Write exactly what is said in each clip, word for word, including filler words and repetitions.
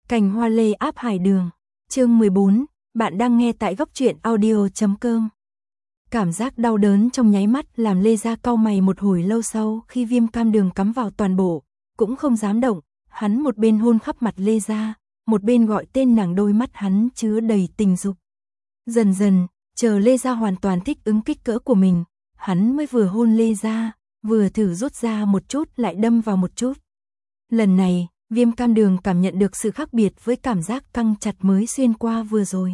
Cành hoa lê áp hải đường. Chương mười bốn, bạn đang nghe tại góc truyện audio chấm com. Cảm giác đau đớn trong nháy mắt làm Lê Gia cau mày một hồi lâu sau khi viêm cam đường cắm vào toàn bộ, cũng không dám động, hắn một bên hôn khắp mặt Lê Gia, một bên gọi tên nàng, đôi mắt hắn chứa đầy tình dục. Dần dần, chờ Lê Gia hoàn toàn thích ứng kích cỡ của mình, hắn mới vừa hôn Lê Gia, vừa thử rút ra một chút lại đâm vào một chút. Lần này, viêm cam đường cảm nhận được sự khác biệt với cảm giác căng chặt mới xuyên qua vừa rồi.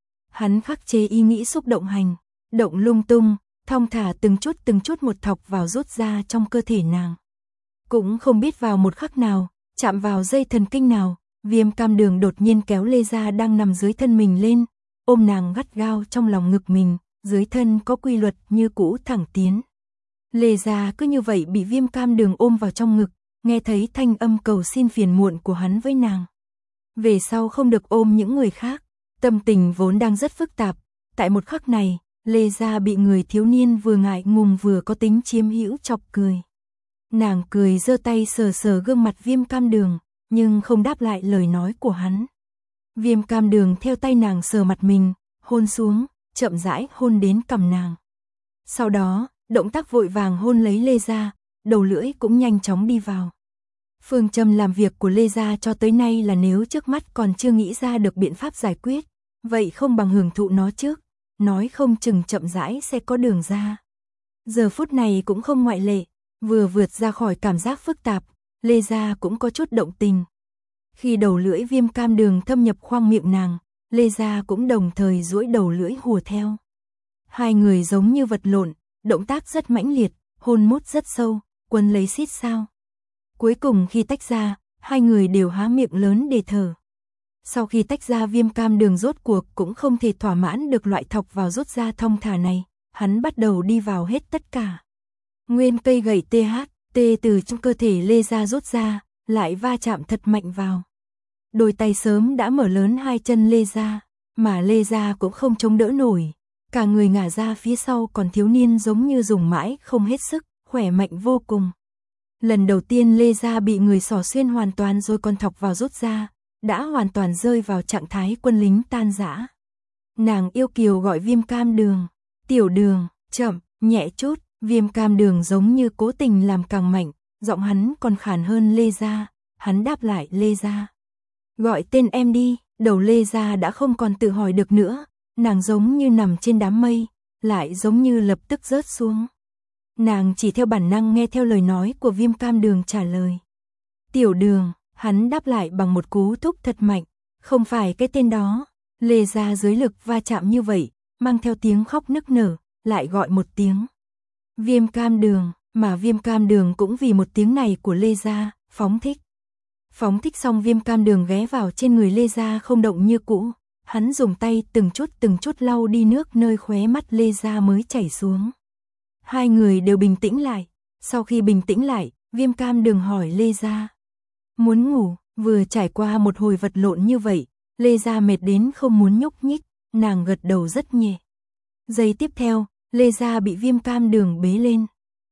Hắn khắc chế ý nghĩ xúc động hành, động lung tung, thong thả từng chút từng chút một thọc vào rút ra trong cơ thể nàng. Cũng không biết vào một khắc nào, chạm vào dây thần kinh nào, viêm cam đường đột nhiên kéo Lê Gia đang nằm dưới thân mình lên, ôm nàng gắt gao trong lòng ngực mình, dưới thân có quy luật như cũ thẳng tiến. Lê Gia cứ như vậy bị viêm cam đường ôm vào trong ngực, nghe thấy thanh âm cầu xin phiền muộn của hắn với nàng. Về sau không được ôm những người khác, tâm tình vốn đang rất phức tạp, tại một khắc này, Lê Gia bị người thiếu niên vừa ngại ngùng vừa có tính chiếm hữu chọc cười. Nàng cười giơ tay sờ sờ gương mặt viêm cam đường, nhưng không đáp lại lời nói của hắn. Viêm cam đường theo tay nàng sờ mặt mình, hôn xuống, chậm rãi hôn đến cằm nàng. Sau đó, động tác vội vàng hôn lấy Lê Gia, đầu lưỡi cũng nhanh chóng đi vào. Phương châm làm việc của Lê Gia cho tới nay là nếu trước mắt còn chưa nghĩ ra được biện pháp giải quyết, vậy không bằng hưởng thụ nó trước, nói không chừng chậm rãi sẽ có đường ra. Giờ phút này cũng không ngoại lệ, vừa vượt ra khỏi cảm giác phức tạp, Lê Gia cũng có chút động tình. Khi đầu lưỡi viêm cam đường thâm nhập khoang miệng nàng, Lê Gia cũng đồng thời duỗi đầu lưỡi hùa theo. Hai người giống như vật lộn, động tác rất mãnh liệt, hôn mút rất sâu, quấn lấy xít sao. Cuối cùng khi tách ra, hai người đều há miệng lớn để thở. Sau khi tách ra, viêm cam đường rốt cuộc cũng không thể thỏa mãn được loại thọc vào rút ra thong thả này, hắn bắt đầu đi vào hết tất cả. Nguyên cây gậy tê hát, tê từ trong cơ thể Lê Gia rút ra, lại va chạm thật mạnh vào. Đôi tay sớm đã mở lớn hai chân Lê Gia, mà Lê Gia cũng không chống đỡ nổi. Cả người ngả ra phía sau, còn thiếu niên giống như dùng mãi không hết sức, khỏe mạnh vô cùng. Lần đầu tiên Lê Gia bị người xỏ xuyên hoàn toàn rồi còn thọc vào rút ra, đã hoàn toàn rơi vào trạng thái quân lính tan rã. Nàng yêu kiều gọi viêm cam đường, tiểu đường, chậm, nhẹ chút, viêm cam đường giống như cố tình làm càng mạnh, giọng hắn còn khàn hơn Lê Gia, hắn đáp lại Lê Gia. Gọi tên em đi, đầu Lê Gia đã không còn tự hỏi được nữa, nàng giống như nằm trên đám mây, lại giống như lập tức rớt xuống. Nàng chỉ theo bản năng nghe theo lời nói của viêm cam đường trả lời. Tiểu đường, hắn đáp lại bằng một cú thúc thật mạnh, không phải cái tên đó. Lê Gia dưới lực va chạm như vậy, mang theo tiếng khóc nức nở, lại gọi một tiếng. Viêm cam đường, mà viêm cam đường cũng vì một tiếng này của Lê Gia, phóng thích. Phóng thích xong viêm cam đường ghé vào trên người Lê Gia không động như cũ, hắn dùng tay từng chút từng chút lau đi nước nơi khóe mắt Lê Gia mới chảy xuống. Hai người đều bình tĩnh lại, sau khi bình tĩnh lại, viêm cam đường hỏi Lê Gia. Muốn ngủ, vừa trải qua một hồi vật lộn như vậy, Lê Gia mệt đến không muốn nhúc nhích, nàng gật đầu rất nhẹ. Giây tiếp theo, Lê Gia bị viêm cam đường bế lên.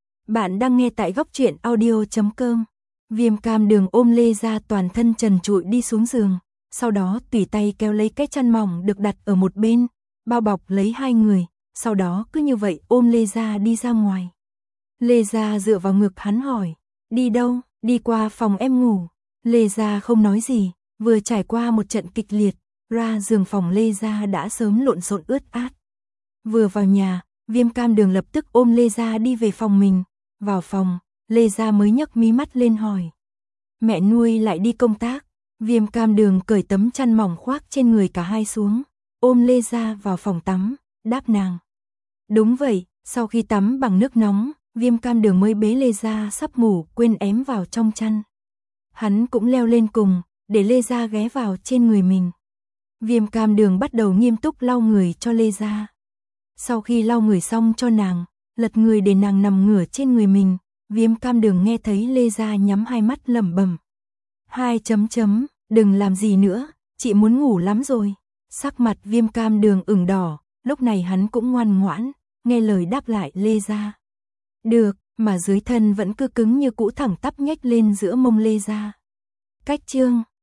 Bạn đang nghe tại góc truyện audio chấm com. Viêm cam đường ôm Lê Gia toàn thân trần trụi đi xuống giường, sau đó tùy tay kéo lấy cái chăn mỏng được đặt ở một bên, bao bọc lấy hai người, sau đó cứ như vậy ôm Lê Gia đi ra ngoài. Lê Gia dựa vào ngực hắn hỏi, đi đâu? Đi qua phòng em ngủ. Lê Gia không nói gì, vừa trải qua một trận kịch liệt, ra giường phòng Lê Gia đã sớm lộn xộn ướt át. Vừa vào nhà, viêm cam đường lập tức ôm Lê Gia đi về phòng mình. Vào phòng, Lê Gia mới nhấc mí mắt lên hỏi. Mẹ nuôi lại đi công tác. Viêm cam đường cởi tấm chăn mỏng khoác trên người cả hai xuống, ôm Lê Gia vào phòng tắm, đáp nàng. Đúng vậy, sau khi tắm bằng nước nóng, viêm cam đường mới bế Lê Gia sắp ngủ quên ém vào trong chăn. Hắn cũng leo lên cùng, để Lê Gia ghé vào trên người mình. Viêm cam đường bắt đầu nghiêm túc lau người cho Lê Gia. Sau khi lau người xong cho nàng, lật người để nàng nằm ngửa trên người mình, viêm cam đường nghe thấy Lê Gia nhắm hai mắt lẩm bẩm. Hai chấm chấm, đừng làm gì nữa, chị muốn ngủ lắm rồi. Sắc mặt viêm cam đường ửng đỏ, lúc này hắn cũng ngoan ngoãn, nghe lời đáp lại Lê Gia. Được, mà dưới thân vẫn cứ cứng như cũ thẳng tắp nhếch lên giữa mông Lê Gia. Cách chương